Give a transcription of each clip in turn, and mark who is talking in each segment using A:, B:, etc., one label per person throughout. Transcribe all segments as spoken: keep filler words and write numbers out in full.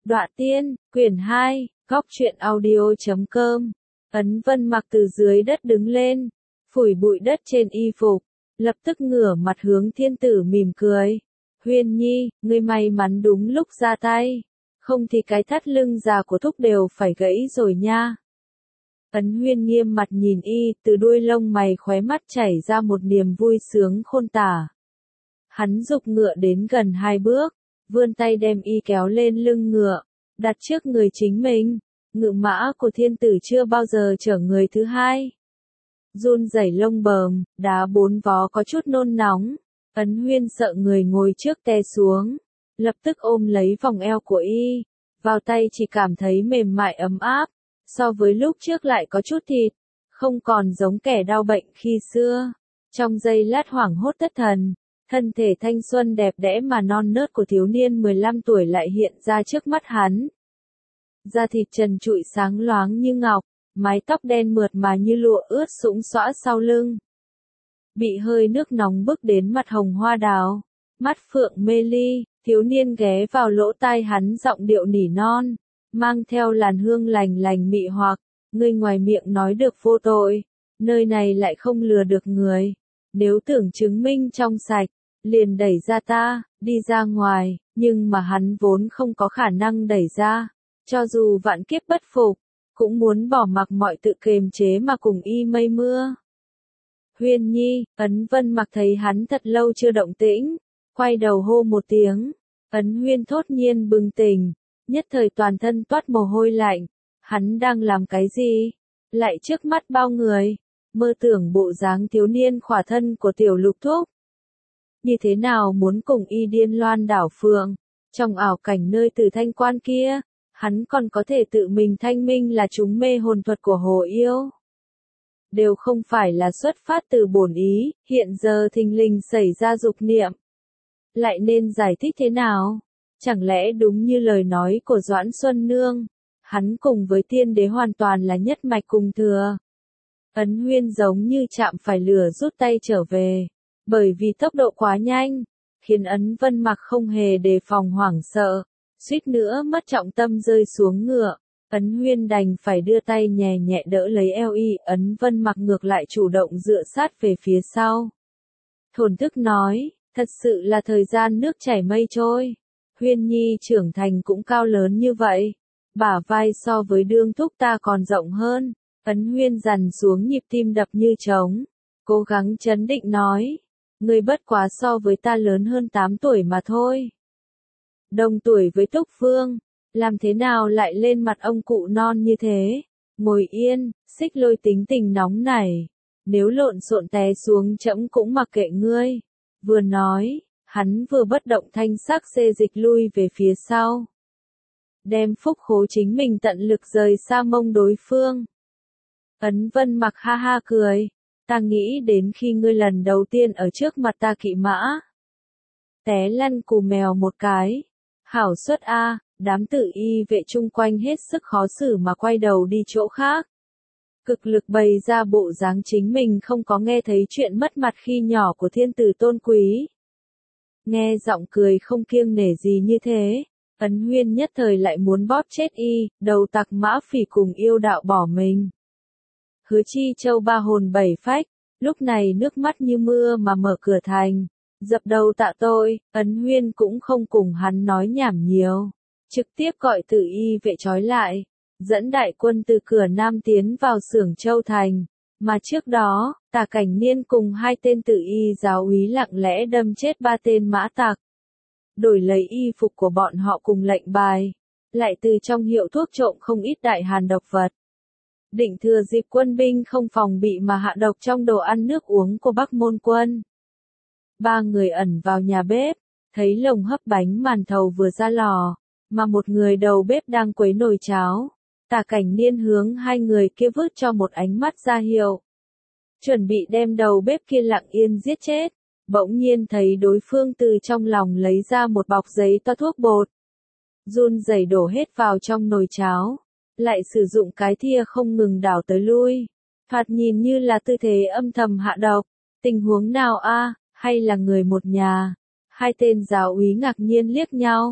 A: Đọa tiên, quyển hai, góc truyện audio.com. Ấn Vân Mặc từ dưới đất đứng lên, phủi bụi đất trên y phục, lập tức ngửa mặt hướng thiên tử mỉm cười. Huyên Nhi, ngươi may mắn đúng lúc ra tay, không thì cái thắt lưng già của thúc đều phải gãy rồi nha. Ấn Huyên nghiêm mặt nhìn y, từ đuôi lông mày khóe mắt chảy ra một niềm vui sướng khôn tả. Hắn giục ngựa đến gần hai bước, vươn tay đem y kéo lên lưng ngựa, đặt trước người chính mình. Ngự mã của thiên tử chưa bao giờ chở người thứ hai. Run rẩy lông bờm, đá bốn vó có chút nôn nóng. Ấn Huyên sợ người ngồi trước té xuống, lập tức ôm lấy vòng eo của y, vào tay chỉ cảm thấy mềm mại ấm áp, so với lúc trước lại có chút thịt, không còn giống kẻ đau bệnh khi xưa. Trong giây lát hoảng hốt thất thần, thân thể thanh xuân đẹp đẽ mà non nớt của thiếu niên mười lăm tuổi lại hiện ra trước mắt hắn. Da thịt trần trụi sáng loáng như ngọc, mái tóc đen mượt mà như lụa ướt sũng xõa sau lưng. Bị hơi nước nóng bức đến mặt hồng hoa đào, mắt phượng mê ly, thiếu niên ghé vào lỗ tai hắn giọng điệu nỉ non, mang theo làn hương lành lành mị hoặc, ngươi ngoài miệng nói được vô tội, nơi này lại không lừa được người, nếu tưởng chứng minh trong sạch, liền đẩy ra ta, đi ra ngoài, nhưng mà hắn vốn không có khả năng đẩy ra. Cho dù vạn kiếp bất phục, cũng muốn bỏ mặc mọi tự kiềm chế mà cùng y mây mưa. Huyên Nhi, Ấn Vân Mặc thấy hắn thật lâu chưa động tĩnh, quay đầu hô một tiếng. Ấn Huyên thốt nhiên bừng tỉnh, nhất thời toàn thân toát mồ hôi lạnh. Hắn đang làm cái gì? Lại trước mắt bao người, mơ tưởng bộ dáng thiếu niên khỏa thân của tiểu lục thúc. Như thế nào muốn cùng y điên loan đảo phượng, trong ảo cảnh nơi Tử Thanh Quan kia. Hắn còn có thể tự mình thanh minh là chúng mê hồn thuật của Hồ Yêu. Đều không phải là xuất phát từ bổn ý, hiện giờ thình lình xảy ra dục niệm. Lại nên giải thích thế nào? Chẳng lẽ đúng như lời nói của Doãn Xuân Nương, hắn cùng với tiên đế hoàn toàn là nhất mạch cùng thừa. Ấn Huyên giống như chạm phải lửa rút tay trở về, bởi vì tốc độ quá nhanh, khiến Ấn Vân Mặc không hề đề phòng hoảng sợ. Suýt nữa mất trọng tâm rơi xuống ngựa, Ấn Huyên đành phải đưa tay nhẹ nhẹ đỡ lấy eo y, Ấn Vân Mặc ngược lại chủ động dựa sát về phía sau. Thổn thức nói, thật sự là thời gian nước chảy mây trôi, Huyên Nhi trưởng thành cũng cao lớn như vậy, bả vai so với đương thúc ta còn rộng hơn. Ấn Huyên dằn xuống nhịp tim đập như trống, cố gắng trấn định nói, ngươi bất quá so với ta lớn hơn tám tuổi mà thôi. Đồng tuổi với Túc Phương, làm thế nào lại lên mặt ông cụ non như thế? Ngồi yên, Xích Lôi tính tình nóng nảy, nếu lộn xộn té xuống trẫm cũng mặc kệ ngươi. Vừa nói, hắn vừa bất động thanh sắc xê dịch lui về phía sau, đem phúc khố chính mình tận lực rời xa mông đối phương. Ấn Vân Mặc ha ha cười, ta nghĩ đến khi ngươi lần đầu tiên ở trước mặt ta kỵ mã, té lăn cù mèo một cái. Hảo suất a, đám tự y vệ chung quanh hết sức khó xử mà quay đầu đi chỗ khác. Cực lực bày ra bộ dáng chính mình không có nghe thấy chuyện mất mặt khi nhỏ của thiên tử tôn quý. Nghe giọng cười không kiêng nể gì như thế, Ấn Huyên nhất thời lại muốn bóp chết y, đầu tặc mã phỉ cùng yêu đạo bỏ mình. Hứa Chi Châu ba hồn bảy phách, lúc này nước mắt như mưa mà mở cửa thành. Dập đầu tạ tội, Ấn Huyên cũng không cùng hắn nói nhảm nhiều, trực tiếp gọi tự y vệ trói lại, dẫn đại quân từ cửa Nam tiến vào xưởng Châu Thành, mà trước đó, Tả Cảnh Niên cùng hai tên tự y giáo úy lặng lẽ đâm chết ba tên mã tặc, đổi lấy y phục của bọn họ cùng lệnh bài, lại từ trong hiệu thuốc trộm không ít đại hàn độc vật. Định thừa dịp quân binh không phòng bị mà hạ độc trong đồ ăn nước uống của Bắc Môn quân. Ba người ẩn vào nhà bếp, thấy lồng hấp bánh màn thầu vừa ra lò, mà một người đầu bếp đang quấy nồi cháo. Tả Cảnh Niên hướng hai người kia vứt cho một ánh mắt ra hiệu, chuẩn bị đem đầu bếp kia lặng yên giết chết. Bỗng nhiên thấy đối phương từ trong lòng lấy ra một bọc giấy toa thuốc bột, run rẩy đổ hết vào trong nồi cháo, lại sử dụng cái thìa không ngừng đảo tới lui, thoạt nhìn như là tư thế âm thầm hạ độc. Tình huống nào a? Hay là người một nhà? Hai tên giáo úy ngạc nhiên liếc nhau,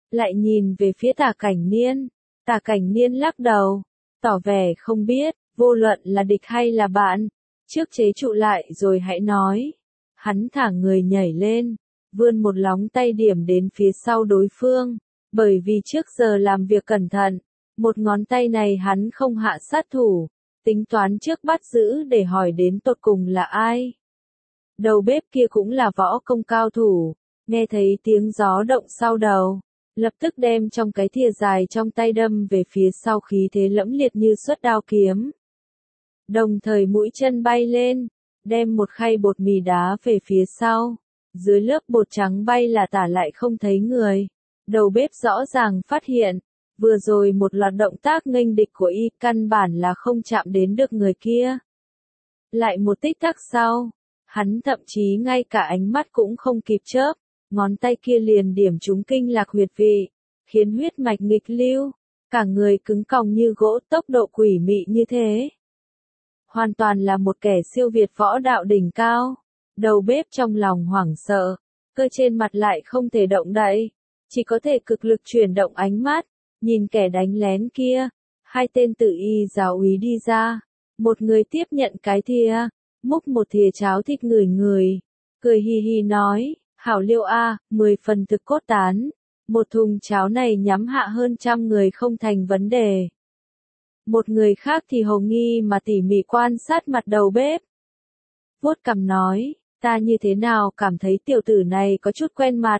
A: lại nhìn về phía Tả Cảnh Niên. Tả Cảnh Niên lắc đầu, tỏ vẻ không biết, vô luận là địch hay là bạn, trước chế trụ lại rồi hãy nói. Hắn thả người nhảy lên, vươn một lóng tay điểm đến phía sau đối phương, bởi vì trước giờ làm việc cẩn thận, một ngón tay này hắn không hạ sát thủ, tính toán trước bắt giữ để hỏi đến tột cùng là ai. Đầu bếp kia cũng là võ công cao thủ, nghe thấy tiếng gió động sau đầu, lập tức đem trong cái thìa dài trong tay đâm về phía sau, khí thế lẫm liệt như xuất đao kiếm. Đồng thời mũi chân bay lên, đem một khay bột mì đá về phía sau, dưới lớp bột trắng bay là tả lại không thấy người. Đầu bếp rõ ràng phát hiện, vừa rồi một loạt động tác nghênh địch của y căn bản là không chạm đến được người kia. Lại một tích tắc sau, hắn thậm chí ngay cả ánh mắt cũng không kịp chớp, ngón tay kia liền điểm trúng kinh lạc huyệt vị, khiến huyết mạch nghịch lưu, cả người cứng còng như gỗ, tốc độ quỷ mị như thế. Hoàn toàn là một kẻ siêu việt võ đạo đỉnh cao. Đầu bếp trong lòng hoảng sợ, cơ trên mặt lại không thể động đậy, chỉ có thể cực lực chuyển động ánh mắt, nhìn kẻ đánh lén kia. Hai tên tự y giáo úy đi ra, một người tiếp nhận cái thìa, múc một thìa cháo thịt ngửi ngửi, cười hì hì nói, hảo Liêu a, mười phần thực cốt tán, một thùng cháo này nhắm hạ hơn trăm người không thành vấn đề. Một người khác thì hồ nghi mà tỉ mỉ quan sát mặt đầu bếp. Vuốt cằm nói, ta như thế nào cảm thấy tiểu tử này có chút quen mặt.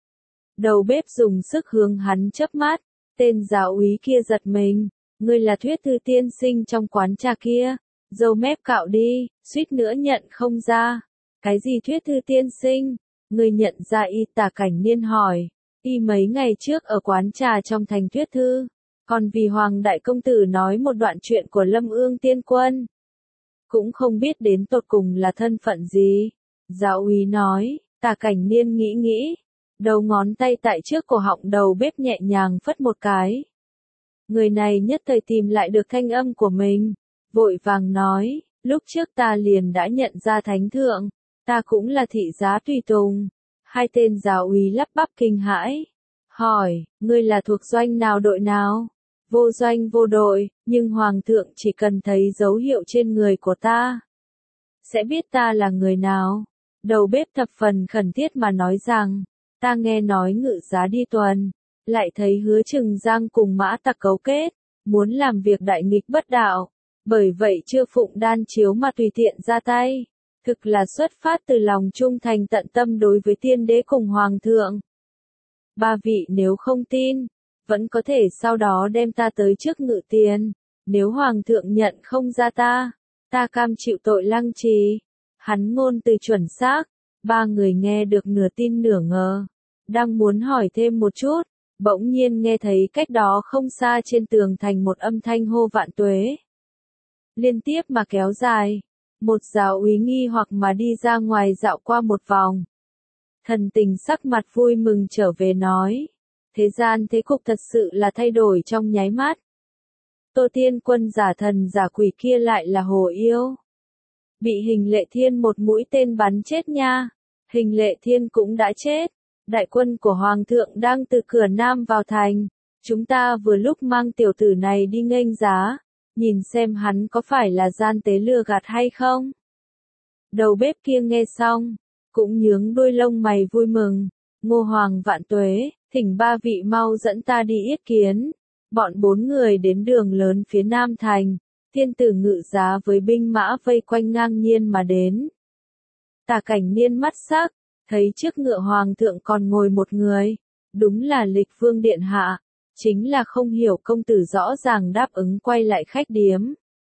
A: Đầu bếp dùng sức hướng hắn chớp mắt, tên giáo úy kia giật mình, ngươi là Thuyết Thư tiên sinh trong quán trà kia, râu mép cạo đi, suýt nữa nhận không ra. Cái gì Thuyết Thư tiên sinh? Ngươi nhận ra y? Tả Cảnh Niên hỏi. Y mấy ngày trước ở quán trà trong thành Thuyết Thư, còn vì Hoàng đại công tử nói một đoạn chuyện của Lâm Ương tiên quân. Cũng không biết đến tột cùng là thân phận gì. Giáo úy nói. Tả Cảnh Niên nghĩ nghĩ, đầu ngón tay tại trước cổ họng đầu bếp nhẹ nhàng phất một cái. Người này nhất thời tìm lại được thanh âm của mình, vội vàng nói, lúc trước ta liền đã nhận ra thánh thượng, ta cũng là thị giá tùy tùng. Hai tên giáo úy lắp bắp kinh hãi, hỏi, ngươi là thuộc doanh nào đội nào? Vô doanh vô đội, nhưng hoàng thượng chỉ cần thấy dấu hiệu trên người của ta, sẽ biết ta là người nào. Đầu bếp thập phần khẩn thiết mà nói rằng, ta nghe nói Ngự Giá đi tuần, lại thấy Hứa Trừng Giang cùng Mã Tặc cấu kết, muốn làm việc đại nghịch bất đạo, bởi vậy chưa phụng đan chiếu mà tùy tiện ra tay, thực là xuất phát từ lòng trung thành tận tâm đối với tiên đế cùng hoàng thượng. Ba vị nếu không tin, vẫn có thể sau đó đem ta tới trước ngự tiền, nếu hoàng thượng nhận không ra ta, ta cam chịu tội lăng trì. Hắn ngôn từ chuẩn xác, ba người nghe được nửa tin nửa ngờ, đang muốn hỏi thêm một chút, bỗng nhiên nghe thấy cách đó không xa trên tường thành một âm thanh hô vạn tuế. Liên tiếp mà kéo dài, một giáo úy nghi hoặc mà đi ra ngoài dạo qua một vòng. Thần tình sắc mặt vui mừng trở về nói, thế gian thế cục thật sự là thay đổi trong nháy mắt. Tô Tiên Quân giả thần giả quỷ kia lại là Hồ Yêu. Bị Hình Lệ Thiên một mũi tên bắn chết nha. Hình Lệ Thiên cũng đã chết. Đại quân của Hoàng thượng đang từ cửa Nam vào thành. Chúng ta vừa lúc mang tiểu tử này đi nghênh giá. Nhìn xem hắn có phải là gian tế lừa gạt hay không. Đầu bếp kia nghe xong, cũng nhướng đuôi lông mày vui mừng. Ngô Hoàng vạn tuế, thỉnh ba vị mau dẫn ta đi yết kiến. Bọn bốn người đến đường lớn phía Nam thành. Thiên tử Ngự Giá với binh mã vây quanh ngang nhiên mà đến. Tả Cảnh Niên mắt sắc, thấy trước ngựa hoàng thượng còn ngồi một người, đúng là Lịch Vương điện hạ, chính là không hiểu công tử rõ ràng đáp ứng quay lại khách điếm.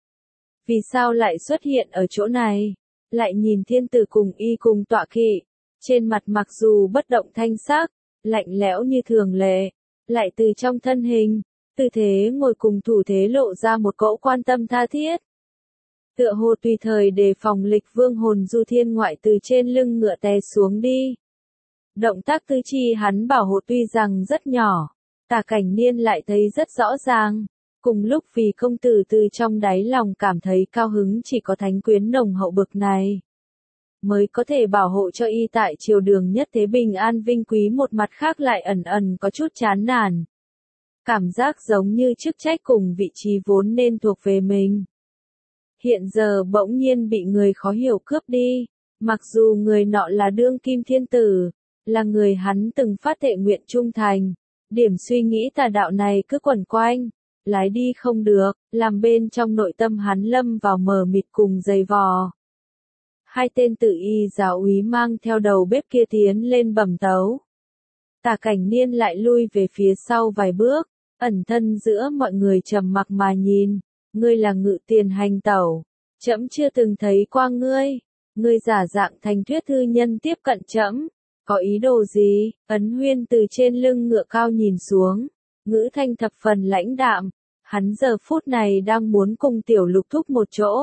A: Vì sao lại xuất hiện ở chỗ này? Lại nhìn thiên tử cùng y cùng tọa kỵ, trên mặt mặc dù bất động thanh sắc, lạnh lẽo như thường lệ, lại từ trong thân hình, tư thế ngồi cùng thủ thế lộ ra một cỗ quan tâm tha thiết. Tựa hồ tùy thời đề phòng Lịch Vương hồn du thiên ngoại từ trên lưng ngựa té xuống đi. Động tác tư chi hắn bảo hộ tuy rằng rất nhỏ, Tả Cảnh Niên lại thấy rất rõ ràng. Cùng lúc vì công tử từ trong đáy lòng cảm thấy cao hứng chỉ có thánh quyến nồng hậu bực này. mới có thể bảo hộ cho y tại triều đường nhất thế bình an vinh quý. Một mặt khác lại ẩn ẩn có chút chán nản. Cảm giác giống như chức trách cùng vị trí vốn nên thuộc về mình. Hiện giờ bỗng nhiên bị người khó hiểu cướp đi, mặc dù người nọ là đương kim thiên tử, là người hắn từng phát thệ nguyện trung thành, điểm suy nghĩ tà đạo này cứ quẩn quanh, lái đi không được, làm bên trong nội tâm hắn lâm vào mờ mịt cùng dày vò. Hai tên tự y giáo úy mang theo đầu bếp kia tiến lên bẩm tấu. Tả Cảnh Niên lại lui về phía sau vài bước, ẩn thân giữa mọi người trầm mặc mà nhìn. Ngươi là Ngự Tiền hành tẩu, trẫm chưa từng thấy qua ngươi, ngươi giả dạng thành Tuyết thư nhân tiếp cận trẫm, có ý đồ gì? Ấn Huyên từ trên lưng ngựa cao nhìn xuống, ngữ thanh thập phần lãnh đạm, hắn giờ phút này đang muốn cùng Tiểu Lục Thúc một chỗ.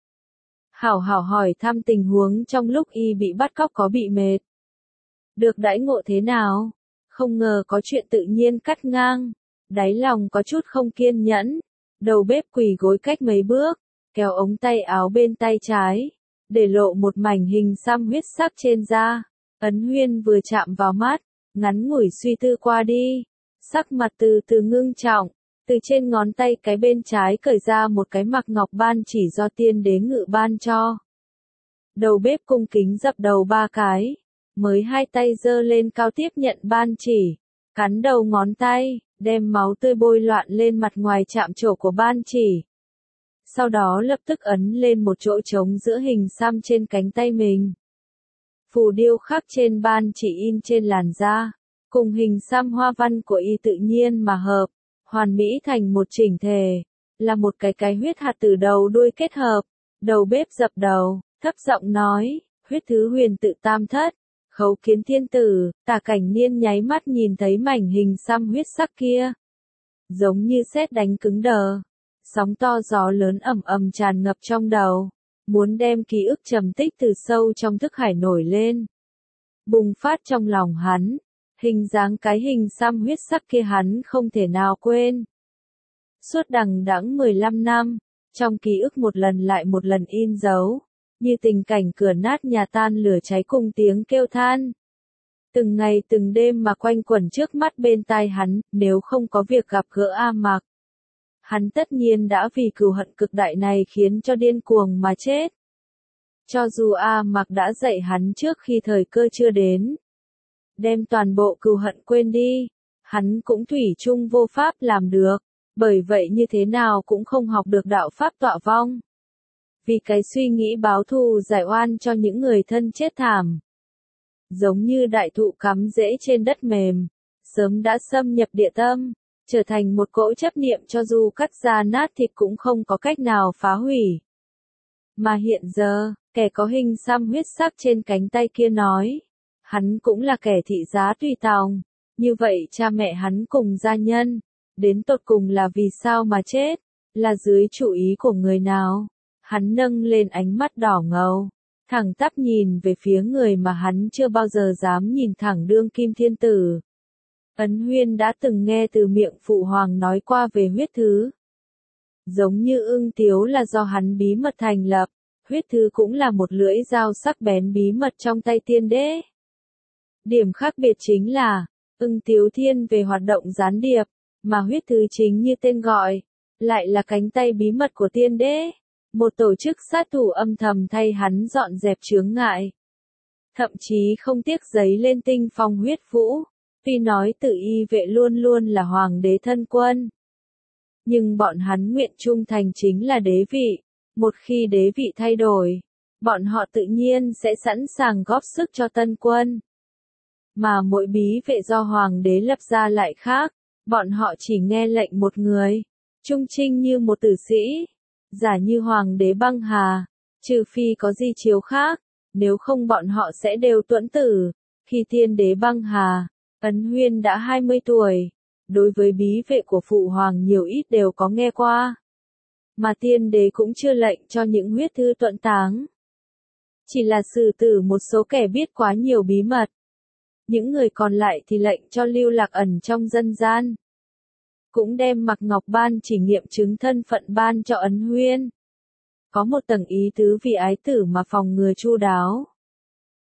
A: Hảo hảo hỏi thăm tình huống trong lúc y bị bắt cóc có bị mệt. Được đãi ngộ thế nào? Không ngờ có chuyện tự nhiên cắt ngang, đáy lòng có chút không kiên nhẫn. Đầu bếp quỳ gối cách mấy bước, kéo ống tay áo bên tay trái, để lộ một mảnh hình xăm huyết sắc trên da. Ấn Huyên vừa chạm vào mắt, ngắn ngủi suy tư qua đi, sắc mặt từ từ ngưng trọng, từ trên ngón tay cái bên trái cởi ra một cái mặc ngọc ban chỉ do tiên đế ngự ban cho. Đầu bếp cung kính dập đầu ba cái, mới hai tay giơ lên cao tiếp nhận ban chỉ, cắn đầu ngón tay, đem máu tươi bôi loạn lên mặt ngoài chạm trổ của ban chỉ. Sau đó lập tức ấn lên một chỗ trống giữa hình xăm trên cánh tay mình. Phù điêu khắc trên ban chỉ in trên làn da, cùng hình xăm hoa văn của y tự nhiên mà hợp, hoàn mỹ thành một chỉnh thể, là một cái cái huyết hạt từ đầu đuôi kết hợp. Đầu bếp dập đầu, thấp giọng nói, huyết thứ huyền tự tam thất. Khấu kiến thiên tử, Tả Cảnh Niên nháy mắt nhìn thấy mảnh hình xăm huyết sắc kia. Giống như sét đánh cứng đờ. Sóng to gió lớn ầm ầm tràn ngập trong đầu. Muốn đem ký ức trầm tích từ sâu trong thức hải nổi lên. Bùng phát trong lòng hắn. Hình dáng cái hình xăm huyết sắc kia hắn không thể nào quên. Suốt đằng đẵng mười lăm năm, trong ký ức một lần lại một lần in dấu. Như tình cảnh cửa nát nhà tan lửa cháy cùng tiếng kêu than. Từng ngày từng đêm mà quanh quẩn trước mắt bên tai hắn, nếu không có việc gặp gỡ A Mạc. Hắn tất nhiên đã vì cừu hận cực đại này khiến cho điên cuồng mà chết. Cho dù A Mạc đã dạy hắn trước khi thời cơ chưa đến. Đem toàn bộ cừu hận quên đi, hắn cũng thủy chung vô pháp làm được, bởi vậy như thế nào cũng không học được đạo pháp tọa vong. Vì cái suy nghĩ báo thù giải oan cho những người thân chết thảm. Giống như đại thụ cắm rễ trên đất mềm, sớm đã xâm nhập địa tâm, trở thành một cỗ chấp niệm cho dù cắt ra nát thịt cũng không có cách nào phá hủy. Mà hiện giờ, kẻ có hình xăm huyết sắc trên cánh tay kia nói, hắn cũng là kẻ thị giá tùy tòng, như vậy cha mẹ hắn cùng gia nhân, đến tột cùng là vì sao mà chết, là dưới chủ ý của người nào? Hắn nâng lên ánh mắt đỏ ngầu, thẳng tắp nhìn về phía người mà hắn chưa bao giờ dám nhìn thẳng đương kim thiên tử. Ấn Huyên đã từng nghe từ miệng phụ hoàng nói qua về huyết thứ. Giống như ưng tiếu là do hắn bí mật thành lập, huyết thứ cũng là một lưỡi dao sắc bén bí mật trong tay tiên đế. Điểm khác biệt chính là, ưng tiếu thiên về hoạt động gián điệp, mà huyết thứ chính như tên gọi, lại là cánh tay bí mật của tiên đế. Một tổ chức sát thủ âm thầm thay hắn dọn dẹp chướng ngại. Thậm chí không tiếc giấy lên tinh phong huyết vũ, tuy nói tự y vệ luôn luôn là hoàng đế thân quân. Nhưng bọn hắn nguyện trung thành chính là đế vị, một khi đế vị thay đổi, bọn họ tự nhiên sẽ sẵn sàng góp sức cho tân quân. Mà mỗi bí vệ do hoàng đế lập ra lại khác, bọn họ chỉ nghe lệnh một người, trung trinh như một tử sĩ. Giả như hoàng đế băng hà, trừ phi có di chiếu khác, nếu không bọn họ sẽ đều tuẫn tử. Khi tiên đế băng hà, Ấn Huyên đã hai mươi tuổi, đối với bí vệ của phụ hoàng nhiều ít đều có nghe qua. Mà tiên đế cũng chưa lệnh cho những huyết thư tuẫn táng. Chỉ là xử tử một số kẻ biết quá nhiều bí mật. Những người còn lại thì lệnh cho lưu lạc ẩn trong dân gian. Cũng đem mặc ngọc ban chỉ nghiệm chứng thân phận ban cho Ấn Huyên. Có một tầng ý tứ vì ái tử mà phòng ngừa chu đáo.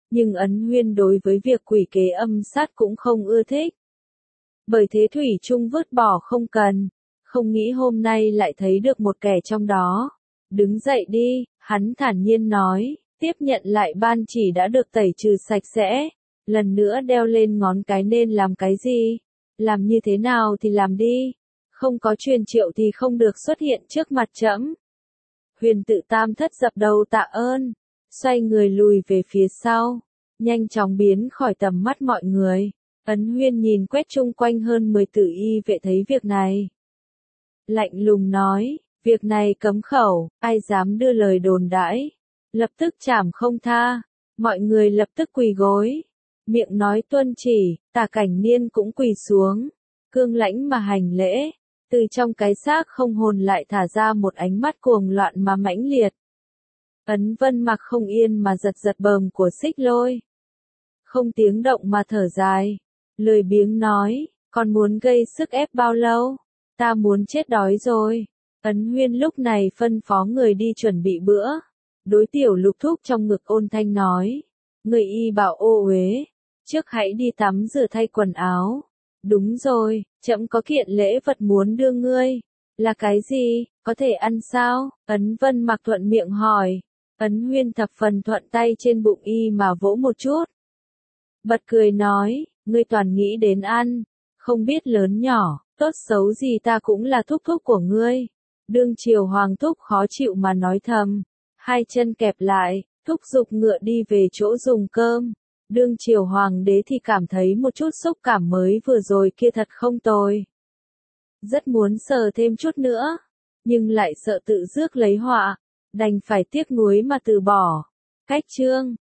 A: nhưng Ấn Huyên đối với việc quỷ kế âm sát cũng không ưa thích. Bởi thế thủy chung vứt bỏ không cần, không nghĩ hôm nay lại thấy được một kẻ trong đó. Đứng dậy đi, hắn thản nhiên nói, tiếp nhận lại ban chỉ đã được tẩy trừ sạch sẽ, lần nữa đeo lên ngón cái nên làm cái gì? Làm như thế nào thì làm đi, không có truyền triệu thì không được xuất hiện trước mặt trẫm. Huyền tự tam thất dập đầu tạ ơn, xoay người lùi về phía sau, nhanh chóng biến khỏi tầm mắt mọi người. Ấn Huyên nhìn quét chung quanh hơn mười tử y vệ thấy việc này. Lạnh lùng nói, việc này cấm khẩu, ai dám đưa lời đồn đãi, lập tức trảm không tha. Mọi người lập tức quỳ gối, miệng nói tuân chỉ, Tả Cảnh Niên cũng quỳ xuống, cương lãnh mà hành lễ, từ trong cái xác không hồn lại thả ra một ánh mắt cuồng loạn mà mãnh liệt. Ấn Vân Mặc không yên mà giật giật bờm của Xích Lôi, không tiếng động mà thở dài, lười biếng nói, còn muốn gây sức ép bao lâu, ta muốn chết đói rồi. Ấn Huyên lúc này phân phó người đi chuẩn bị bữa, đối Tiểu Lục thúc trong ngực ôn thanh nói, người y bảo ô uế, trước hãy đi tắm rửa thay quần áo. Đúng rồi, trẫm có kiện lễ vật muốn đưa ngươi. Là cái gì, có thể ăn sao? Ấn Vân Mặc thuận miệng hỏi. Ấn Huyên thập phần thuận tay trên bụng y mà vỗ một chút. Bật cười nói, ngươi toàn nghĩ đến ăn, không biết lớn nhỏ, tốt xấu gì ta cũng là thúc thúc của ngươi. Đương triều hoàng thúc khó chịu mà nói thầm, hai chân kẹp lại, thúc giục ngựa đi về chỗ dùng cơm. Đương triều hoàng đế thì cảm thấy một chút xúc cảm mới vừa rồi kia thật không tồi. Rất muốn sờ thêm chút nữa, nhưng lại sợ tự rước lấy họa, đành phải tiếc nuối mà từ bỏ. Cách chương